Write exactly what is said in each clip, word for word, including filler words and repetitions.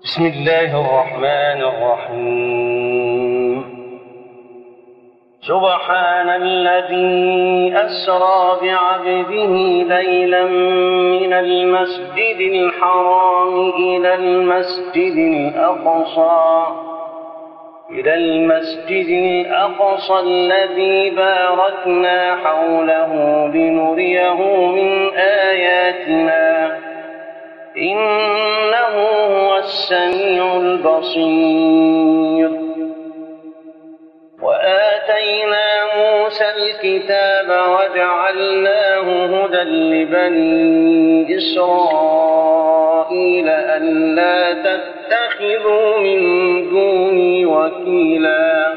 بسم الله الرحمن الرحيم. سبحان الذي أسرى بعبده ليلا من المسجد الحرام إلى المسجد الأقصى إلى المسجد الأقصى الذي باركنا حوله لنريه من آياتنا إنه هو السميع البصير. وآتينا موسى الكتاب وجعلناه هدى لبني إسرائيل ألا تتخذوا من دوني وكيلا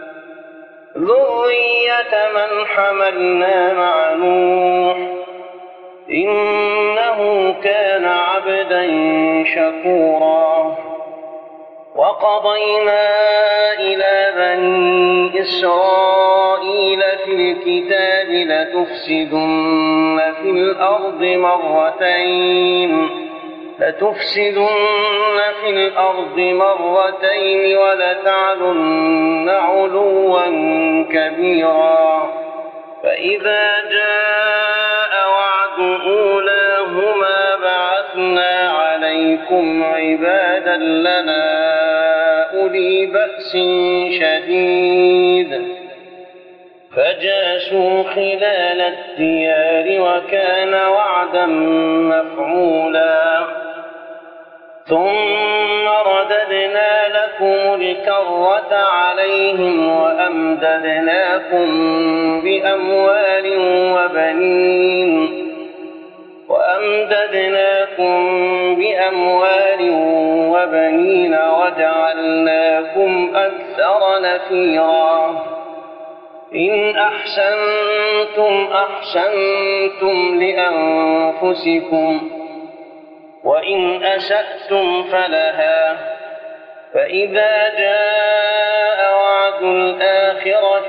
ذرية من حملنا مع نوح إنه كان عبدا شكورا. وقضينا إلى بني إسرائيل في الكتاب لتفسدن في الأرض مرتين لتفسدن في الأرض مرتين ولتعلن علوا كبيرا. فإذا جاء وعد أولاهما بعثنا عليكم عبادا لنا أولي بأس شديد فجاسوا خلال الديار وكان وعدا مفعولا. ثم رددنا لكم الكرة عليهم وأمددناكم بأموال وبنين وأمددناكم بأموال وبنين وجعلناكم أكثر نفيرا. إن أحسنتم أحسنتم لأنفسكم وإن أسأتم فلها. فإذا جاء وعد الآخرة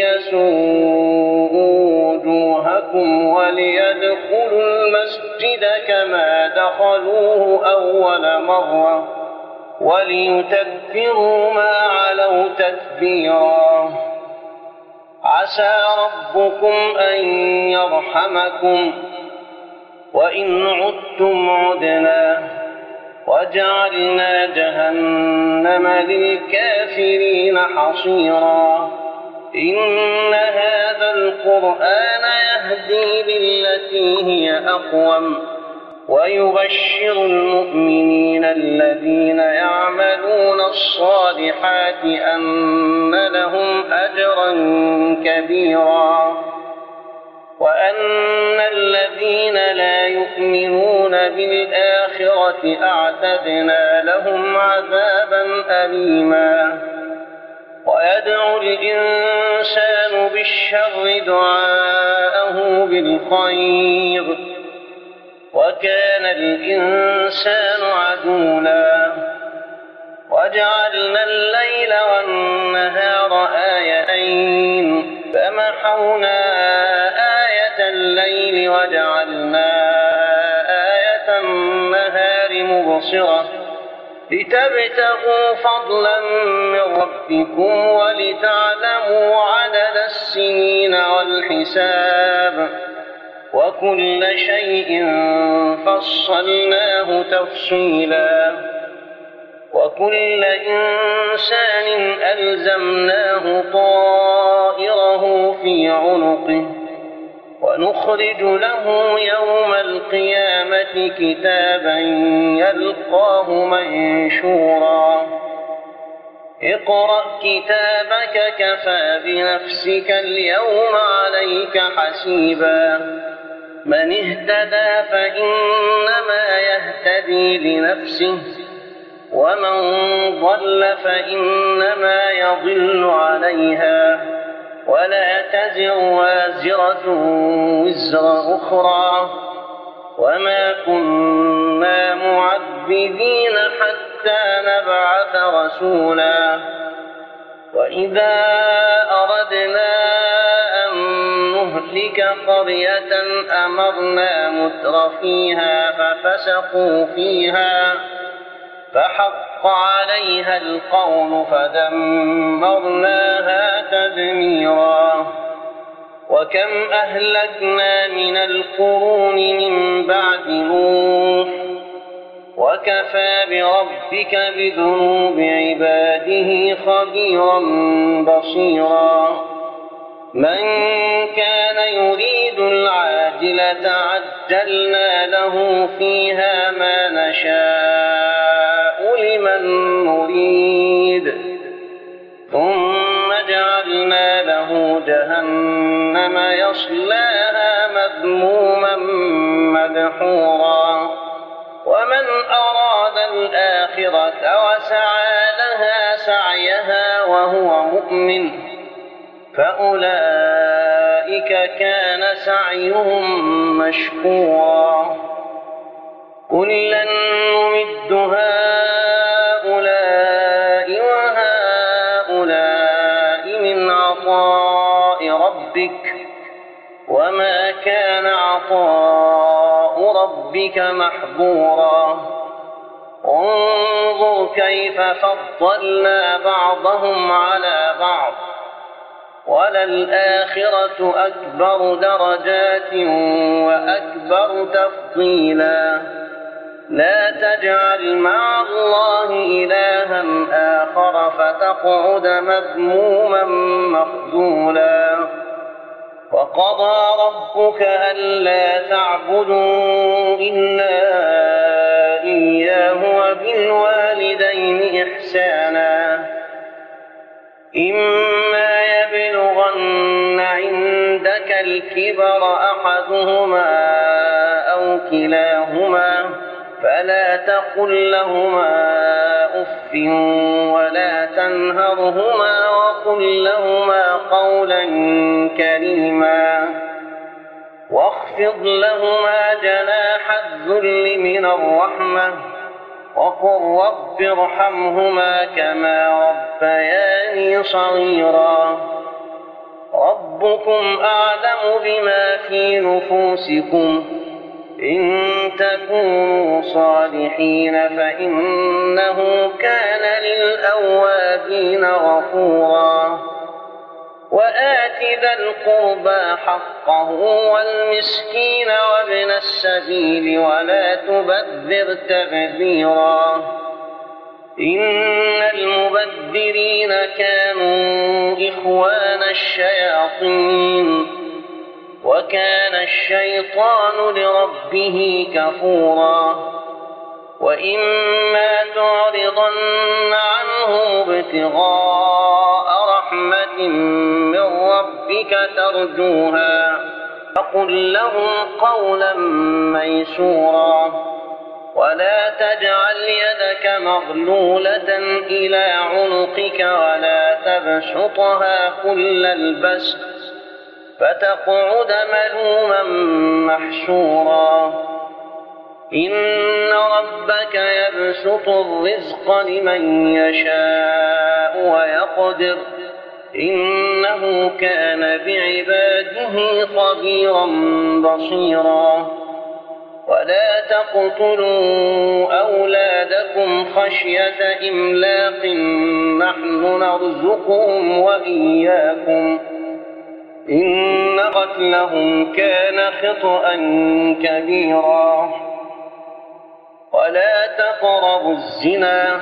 ليسوءوا وجوهكم وليدخلوا المسجد كما دخلوه أول مرة وليتبروا ما علوا تتبيرا. عسى ربكم أن يرحمكم وإن عدتم عدنا وجعلنا جهنم للكافرين حصيرا. إن هذا القرآن يهدي للتي هي أقوم ويبشر المؤمنين الذين يعملون الصالحات أن لهم أجرا كبيرا وأن الذين لا يؤمنون بالآخرة أعتدنا لهم عذابا أليما. ويدعو الإنسان بالشر دعاءه بالخير وكان الإنسان عجولا. وجعلنا الليل والنهار آيتين فمحونا آية الليل وجعلنا آية النهار مبصرة لتبتغوا فضلا من ربكم ولتعلموا عدد السنين والحساب وكل شيء فصلناه تفصيلا. وكل إنسان ألزمناه طائره في عنقه ونخرج له يوم القيامة كتابا يلقاه منشورا. اقرأ كتابك كفى بنفسك اليوم عليك حسيبا. من اهتدى فإنما يهتدي لنفسه ومن ضل فإنما يضل عليها ولا تزر وازرة وزر أخرى وما كنا معذبين حتى نبعث رسولا. وإذا أردنا أن نهلك قرية أمرنا متر فيها ففسقوا فيها فحق عليها القول فدمرناها تدميرا. وكم أهلكنا من القرون من بعد نوح وكفى بربك بذنوب عباده خبيرا بصيرا. من كان يريد العاجلة عجلنا له فيها ما نشاء لمن نريد ثم جعلنا له جهنم يصلاها مذموما مدحورا. ومن أراد الآخرة وسعى لها سعيها وهو مؤمن فأولئك كان سعيهم مشكورا. كلا نمد هؤلاء وهؤلاء من عطاء ربك وما كان عطاء ربك محظورا. انظر كيف فضلنا بعضهم على بعض وللآخرة أكبر درجات وأكبر تفضيلا. لا تجعل مع الله إلها آخر فتقعد مذموما مخذولا. وقضى ربك ألا تعبدوا إلا إياه وبالوالدين إحسانا. إما يبلغن عندك الكبر أحدهما أو كلاهما فلا تقل لهما أف ولا تنهرهما وقل لهما قولا كريما. واخفض لهما جناح الذل من الرحمة وقل رب ارحمهما كما ربياني صغيرا. ربكم أعلم بما في نفوسكم إن تكونوا صالحين فإنه كان للأوابين غفورا. وآت ذا القربى حقه والمسكين وابن السبيل ولا تبذر تبذيرا. إن المبذرين كانوا إخوان الشياطين وكان الشيطان لربه كفورا. وإما تعرضن عنهم ابتغاء رحمة من ربك ترجوها فقل لهم قولا ميسورا. ولا تجعل يدك مغلولة إلى عنقك ولا تبسطها كل البسط فتقعد ملوما محشورا. إن ربك يبسط الرزق لمن يشاء ويقدر إنه كان بعباده خبيرا بصيرا. ولا تقتلوا أولادكم خشية إملاق نحن نرزقهم وإياكم إن قتلهم كان خطأ كبيرا. ولا تقربوا الزنا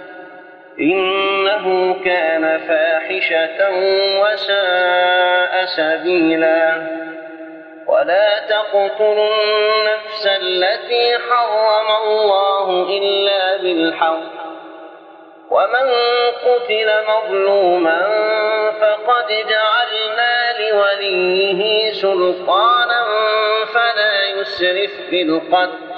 إنه كان فاحشة وساء سبيلا. ولا تقتلوا النفس التي حرم الله إلا بالحق ومن قتل مظلوما فقد جعلنا لوليه سلطانا فلا يسرف في القتل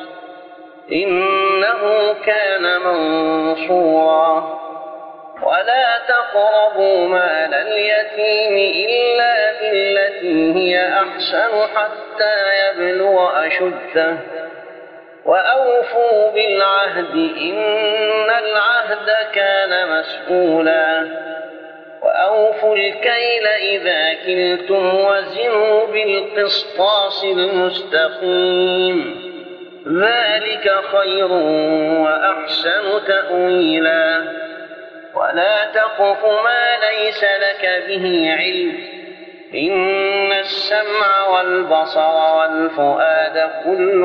إنه كان منصورا. ولا تقربوا مال اليتيم إلا بالتي هي أحسن حتى يبلغ أشده وأوفوا بالعهد إن العهد كان مسؤولا. وأوفوا الكيل إذا كلتم وزنوا بالقسطاس المستقيم ذلك خير وأحسن تأويلا ولا تقف ما ليس لك به علم إن السمع والبصر والفؤاد كل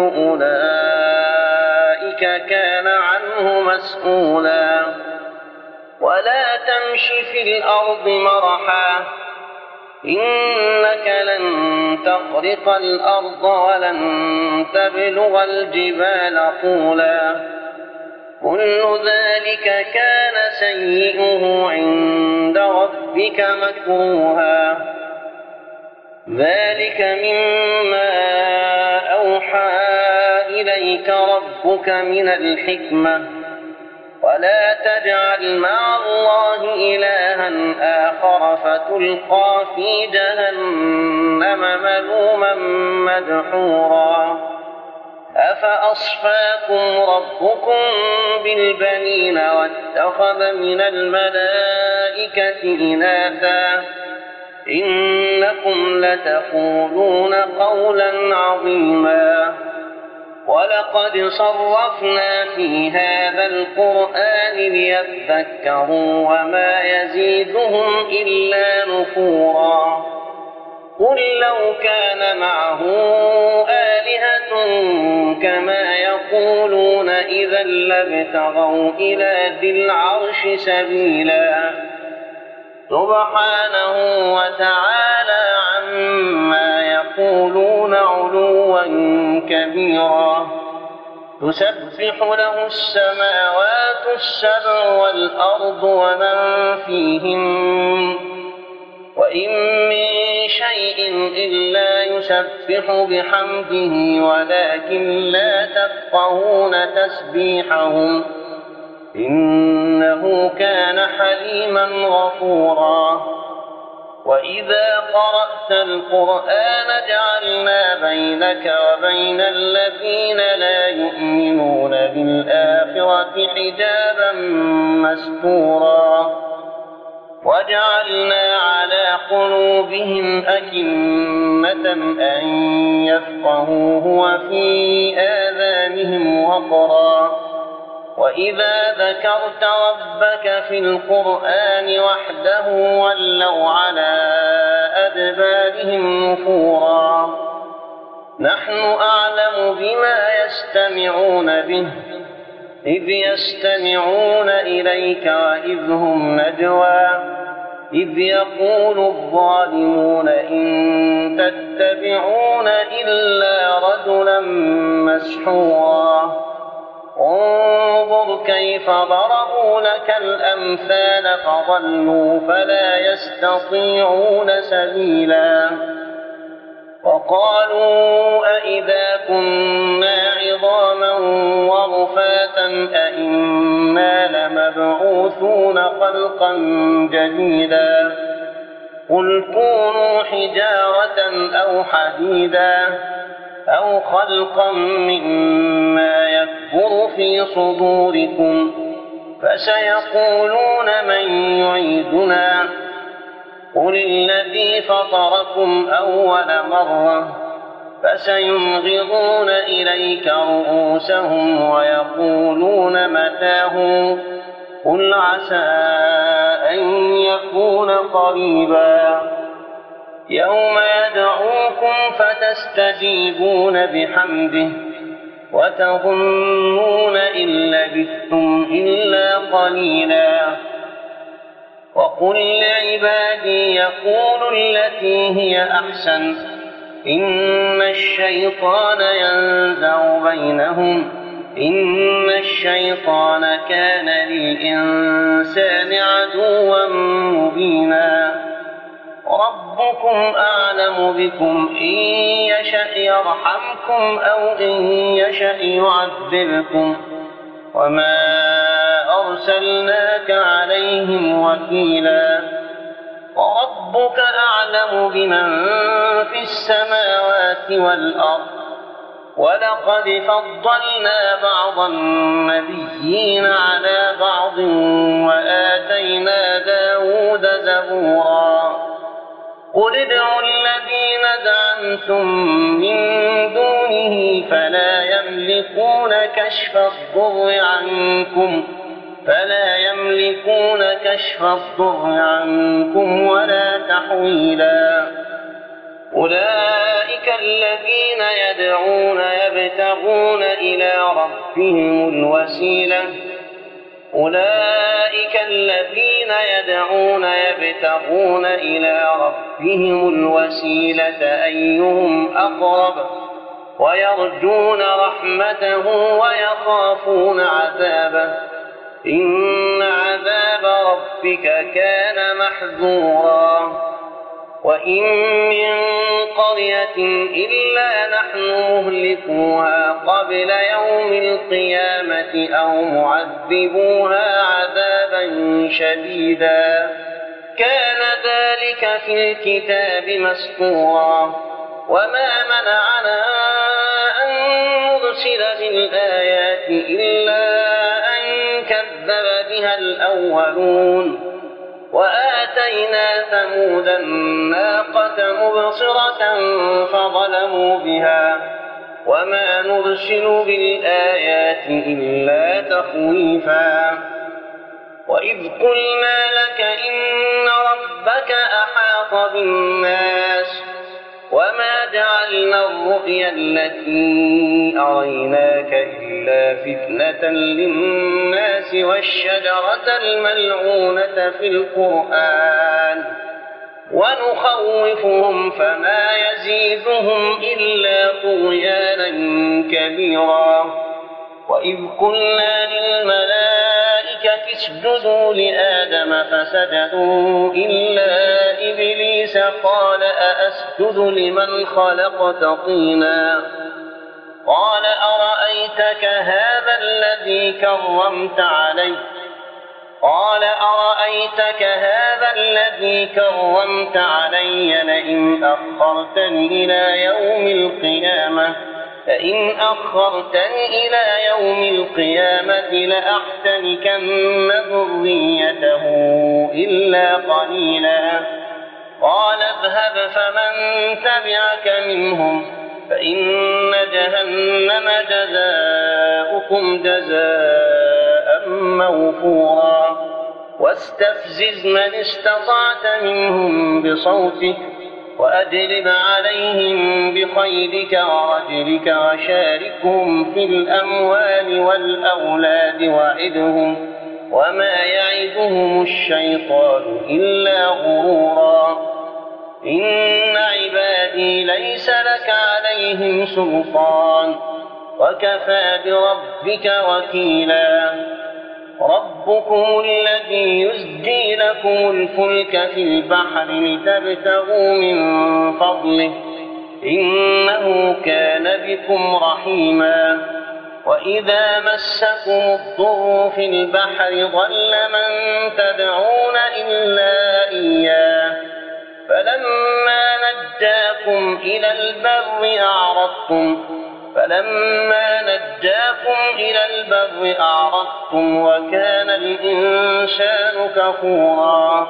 أولئك كان عنه مسؤولا ولا تمش في الأرض مرحا إنك لن تخرق الأرض ولن تبلغ الجبال طولا كل ذلك كان سيئه عند ربك مكروها ذلك مما أوحى إليك ربك من الحكمة ولا تجعل مع الله إلها آخر فتلقى في جهنم ملوما مدحورا أفأصفاكم ربكم بالبنين واتخذ من الملائكة إناثا إنكم لتقولون قولا عظيما ولقد صرفنا في هذا القرآن ليذكروا وما يزيدهم إلا نفورا قل لو كان معه آلهة كما يقولون إذا لابتغوا إلى ذي العرش سبيلا سبحانه وتعالى عما يقولون علوا كبيرا تسبح له السماوات السبع والأرض ومن فيهن وإن من شيء إلا يسبح بحمده ولكن لا تفقهون تسبيحهم إنه كان حليما غفورا وإذا قرأت القرآن جعلنا بينك وبين الذين لا يؤمنون بالآخرة حجابا مستورا وجعلنا على قلوبهم أكنة أن يفقهوه وفي آذانهم وقرا وإذا ذكرت ربك في القرآن وحده ولوا على أدبارهم نفورا نحن أعلم بما يستمعون به إذ يستمعون إليك وإذ هم نجوى إذ يقول الظالمون إن تتبعون إلا رجلا مسحورا انظر كيف ضربوا لك الأمثال فضلوا فلا يستطيعون سبيلا وقالوا أئذا كنا عظاما ورفاتا أئنا لمبعوثون خلقا جديدا قل كونوا حجارة أو حديدا أو خلقا مما يكبر في صدوركم فسيقولون من يعيدنا قل الذي فطركم أول مرة فسينغضون إليك رؤوسهم ويقولون متاه قل عسى أن يكون قريبا يوم يدعوكم فتستجيبون بحمده وتظنون إن لبثتم إلا قليلا وقل لعبادي يقولوا التي هي أحسن إن الشيطان ينزع بينهم إن الشيطان كان للإنسان عدوا مبينا ربكم أعلم بكم إن يشأ يرحمكم أو إن يشأ يعذبكم وما أرسلناك عليهم وكيلا وربك أعلم بمن في السماوات والأرض ولقد فضلنا بعض النبيين على بعض وآتينا داود زبورا قل ادعوا الذين زعمتم من دونه فلا يملكون كشف الضر عنكم فلا يملكون كشف الضر عنكم ولا تحويلا أولئك الذين يدعون يبتغون إلى ربهم الوسيلة أولئك الذين يدعون يبتغون إلى ربهم الوسيلة أيهم أقرب ويرجون رحمته ويخافون عذابه إن عذاب ربك كان محذورا وإن من قرية إلا نحن مهلكوها قبل يوم القيامة أو معذبوها عذابا شديدا كان ذلك في الكتاب مسطورا وما منعنا أن نرسل بالآيات إلا أن كذب بها الأولون وآتينا ثمود الناقة مبصرة فظلموا بها وما نرسل بالآيات إلا تخويفا وإذ قلنا لك إن ربك أحاط بالناس وما جعلنا الرؤيا التي أريناك إلا فتنة للناس والشجرة الملعونة في القرآن ونخوفهم فما يزيدهم إلا طغيانا كبيرا وإذ قلنا للملائكة اسجدوا لآدم فسجدوا إلا إبليس قال أأسجد لمن خلقت طينا قال أرأيتك هذا الذي كرمت علي قال أرأيتك هذا الذي كرمت علي لئن أخرتني إلى يوم القيامة فإن أخرتني إلى يوم القيامة لأحتنكن ذريته إلا قليلا قال اذهب فمن تبعك منهم فإن جهنم جزاؤكم جزاء موفورا واستفزز من استطعت منهم بصوتك وأجلب عليهم بخيلك ورجلك وشاركهم في الأموال والأولاد وعدهم وما يعدهم الشيطان إلا غرورا إن عبادي ليس لك عليهم سلطان وكفى بربك وكيلا ربكم الذي يزجي لكم الفلك في البحر لتبتغوا من فضله إنه كان بكم رحيما وإذا مسكم الضر في البحر ضل من تدعون إلا إياه فلما نجاكم إلى البر أعرضتم فلما نجاكم إلى البر أعرضتم وكان الإنسان كفورا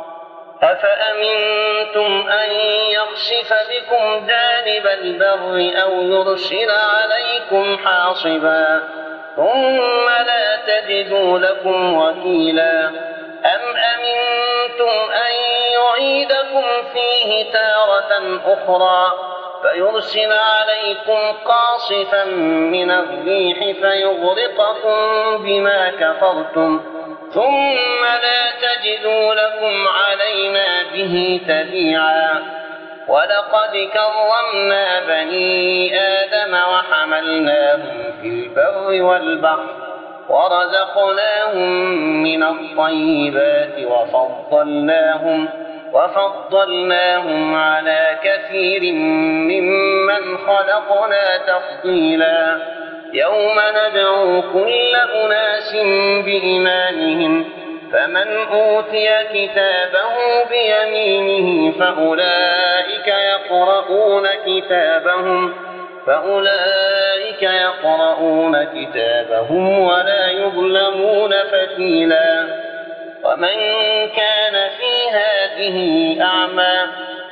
أفأمنتم أن يخسف بكم جانب البر أو يرسل عليكم حاصبا ثم لا تجدوا لكم وكيلا أم أمنتم أن يعيدكم فيه تارة أخرى فيرسل عليكم قاصفا من الريح فيغرقكم بما كفرتم ثم لا تجدوا لكم علينا به تبيعا ولقد كرمنا بني آدم وحملناهم في البر والبحر ورزقناهم من الطيبات وفضلناهم وفضلناهم على كثير ممن خلقنا تفضيلا يوم ندعو كل أناس بإيمانهم فمن أوتي كتابه بيمينه فأولئك يقرؤون كتابهم فأولئك يقرؤون كتابهم ولا يظلمون فتيلا ومن كان في هذه أعمى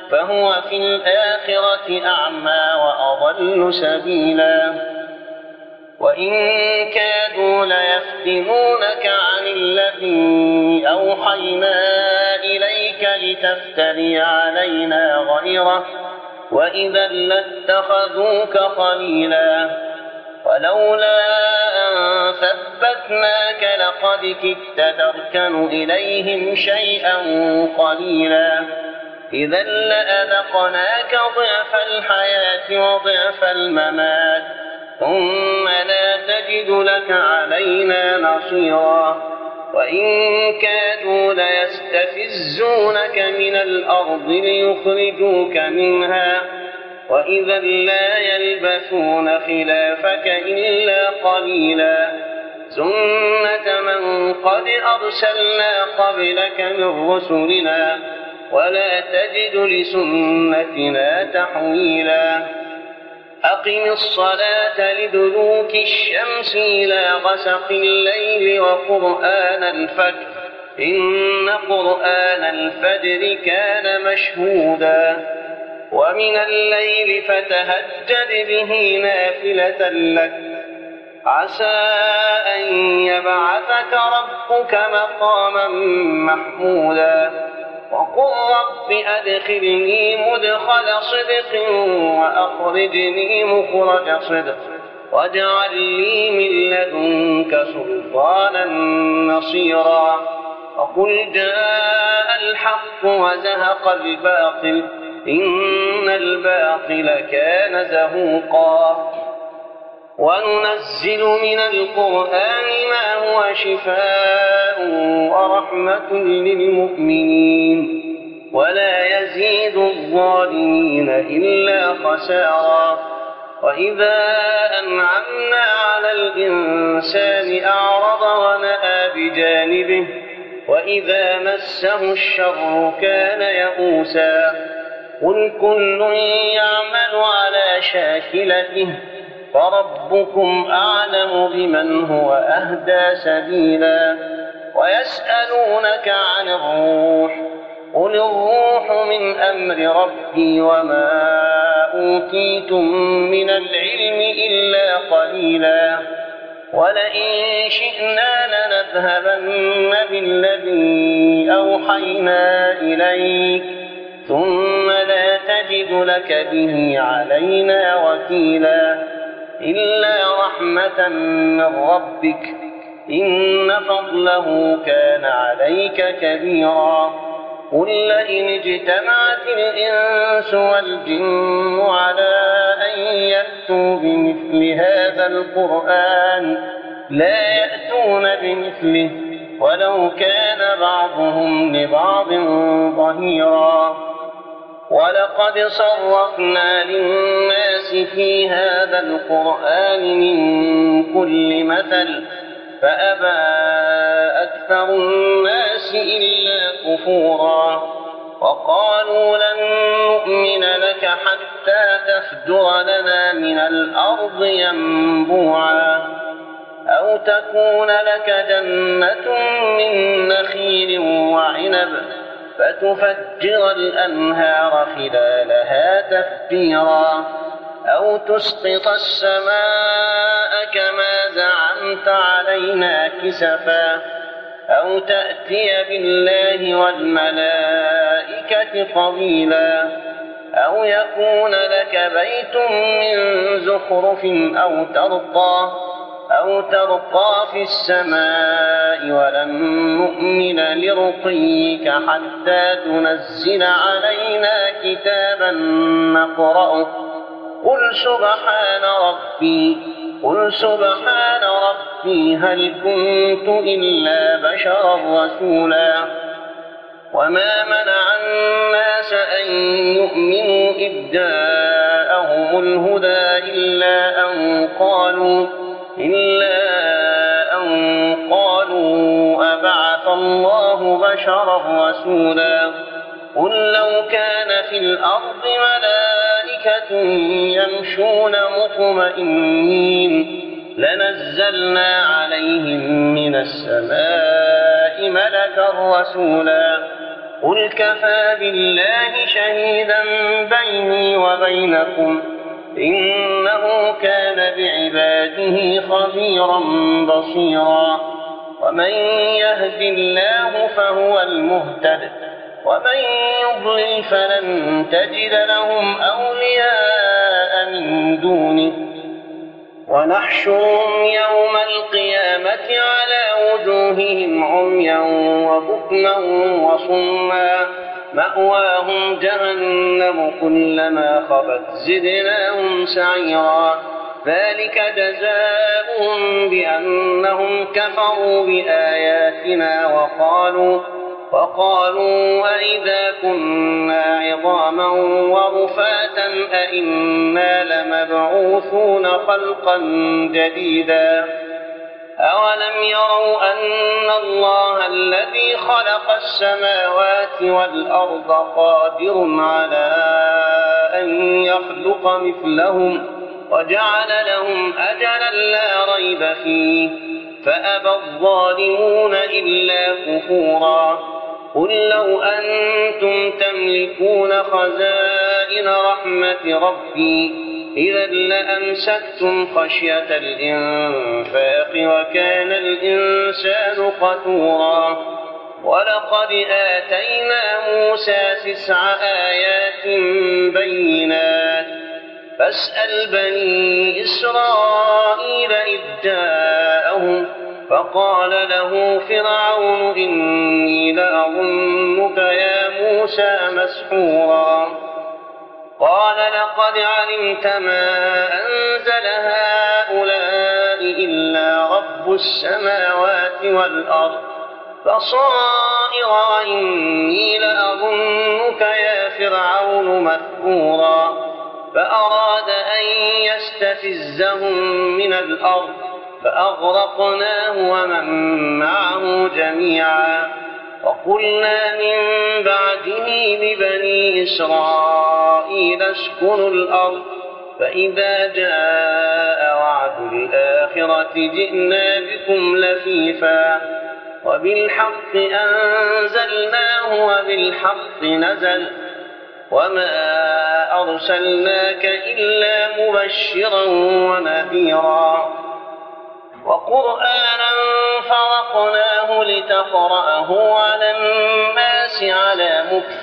فهو في الآخرة أعمى وأضل سبيلا وإن كادوا ليفتنونك عن الذي أوحينا إليك لتفتري علينا غيره وإذا لاتخذوك خليلا ولولا أن ثبتناك لقد كدت تركن إليهم شيئا قليلا إذا لأذقناك ضعف الحياة وضعف الممات ثم لا تجد لك علينا نصيرا وإن كادوا ليستفزونك من الأرض ليخرجوك منها وإذا لا يلبثون خلافك إلا قليلا سنة من قد أرسلنا قبلك من رسلنا ولا تجد لسنتنا تحويلا أقم الصلاة لدلوك الشمس إلى غسق الليل وقرآن الفجر إن قرآن الفجر كان مشهودا ومن الليل فتهجد به نافلة لك عسى أن يبعثك ربك مقاما محمودا وقل رب أدخلني مدخل صدق وأخرجني مخرج صدق واجعل لي من لدنك سلطانا نصيرا وقل جاء الحق وزهق الباطل إن الباطل كان زهوقا وننزل من القرآن ما هو شفاء ورحمة للمؤمنين ولا يزيد الظالمين إلا خسارا وإذا أنعمنا على الإنسان أعرض ونأى بجانبه وإذا مسه الشر كان يئوسا قل كل يعمل على شاكلته فربكم أعلم بمن هو أهدى سبيلا ويسألونك عن الروح قل الروح من أمر ربي وما أوتيتم من العلم إلا قليلا ولئن شئنا لنذهبن بالذي أوحينا إليك ثم لا تجد لك به علينا وكيلا إلا رحمة من ربك إن فضله كان عليك كبيرا قل لئن اجتمعت الإنس والجن على أن يأتوا بمثل هذا القرآن لا يأتون بمثله ولو كان بعضهم لبعض ظهيرا ولقد صرفنا للناس في هذا القرآن من كل مثل فأبى أكثر الناس إلا كفورا وقالوا لن نؤمن لك حتى تفجر لنا من الأرض ينبوعا أو تكون لك جنة من نخيل وعنب فتفجر الأنهار خلالها تفجيرا أو تسقط السماء كما زعمت علينا كسفا أو تأتي بالله والملائكة قبيلا أو يكون لك بيت من زخرف أو ترقى أو ترقى في السماء ولن نؤمن لرقيك حتى تنزل علينا كتابا نقرأه قل سبحان ربي قل سبحان ربي هل كنت إلا بشرا رسولا وما منع الناس أن يؤمنوا إذ جاءهم الهدى إلا أن قالوا إلا أن قالوا أبعث الله بشرا رسولا قل لو كان في الأرض ملائكة يمشون مطمئنين لنزلنا عليهم من السماء ملكا رسولا قل كفى بالله شهيدا بيني وبينكم إنه كان بعباده خبيرا بصيرا ومن يهد الله فهو المهتد ومن يضلل فلن تجد لهم أولياء من دونه ونحشرهم يوم القيامة على وجوههم عميا وبكما وصما مأواهم جهنم كلما خبت زدناهم سعيرا ذلك جزاؤهم بأنهم كفروا بآياتنا وقالوا وقالوا أئذا كنا عظاما ورفاتا أئنا لمبعوثون خلقا جديدا أولم يروا أن الله الذي خلق السماوات والأرض قادر على أن يخلق مثلهم وجعل لهم أجلا لا ريب فيه فأبى الظالمون إلا كفورا قل لو أنتم تملكون خزائن رحمة ربي إذا لأمسكتم خشية الإنفاق وكان الإنسان قتورا ولقد آتينا موسى تسع آيات بينات فاسأل بني إسرائيل إذ جاءهم فقال له فرعون إني لأظنك يا موسى مسحورا قال لقد علمت ما أنزل هؤلاء إلا رب السماوات والأرض بصائر وإني لأظنك يا فرعون مثبورا فأراد أن يستفزهم من الأرض فأغرقناه ومن معه جميعا وقلنا من بعده لبني إسرائيل اسكنوا الأرض فإذا جاء وعد الآخرة جئنا بكم لفيفا وبالحق أنزلناه وبالحق نزل وما أرسلناك إلا مبشرا ونذيرا وقرآنا فرقناه لتقرأه على الناس على مكث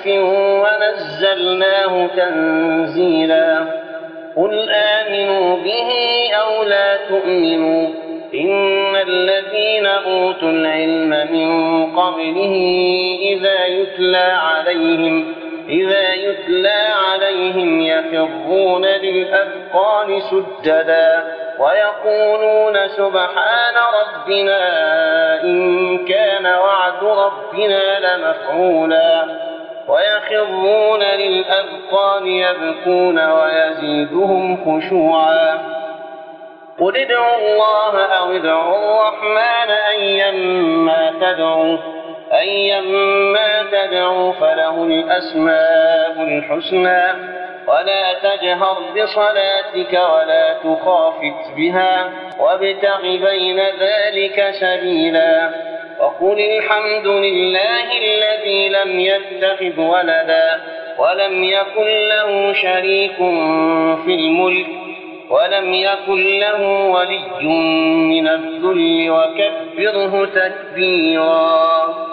ونزلناه تنزيلا قل آمنوا به أو لا تؤمنوا إن الذين أوتوا العلم من قبله إذا يتلى عليهم إذا يتلى عليهم يخرون للأذقان سجدا ويقولون سبحان ربنا إن كان وعد ربنا لمفعولا ويخرون للأذقان يبكون ويزيدهم خشوعا قل ادعوا الله أو ادعوا الرحمن أيما تدعوا أيما تدعوا فله الأسماء الحسنى ولا تجهر بصلاتك ولا تخافت بها وابتغ بين ذلك سبيلا وقل الحمد لله الذي لم يتخذ ولدا ولم يكن له شريك في الملك ولم يكن له ولي من الذل وكبره تكبيرا.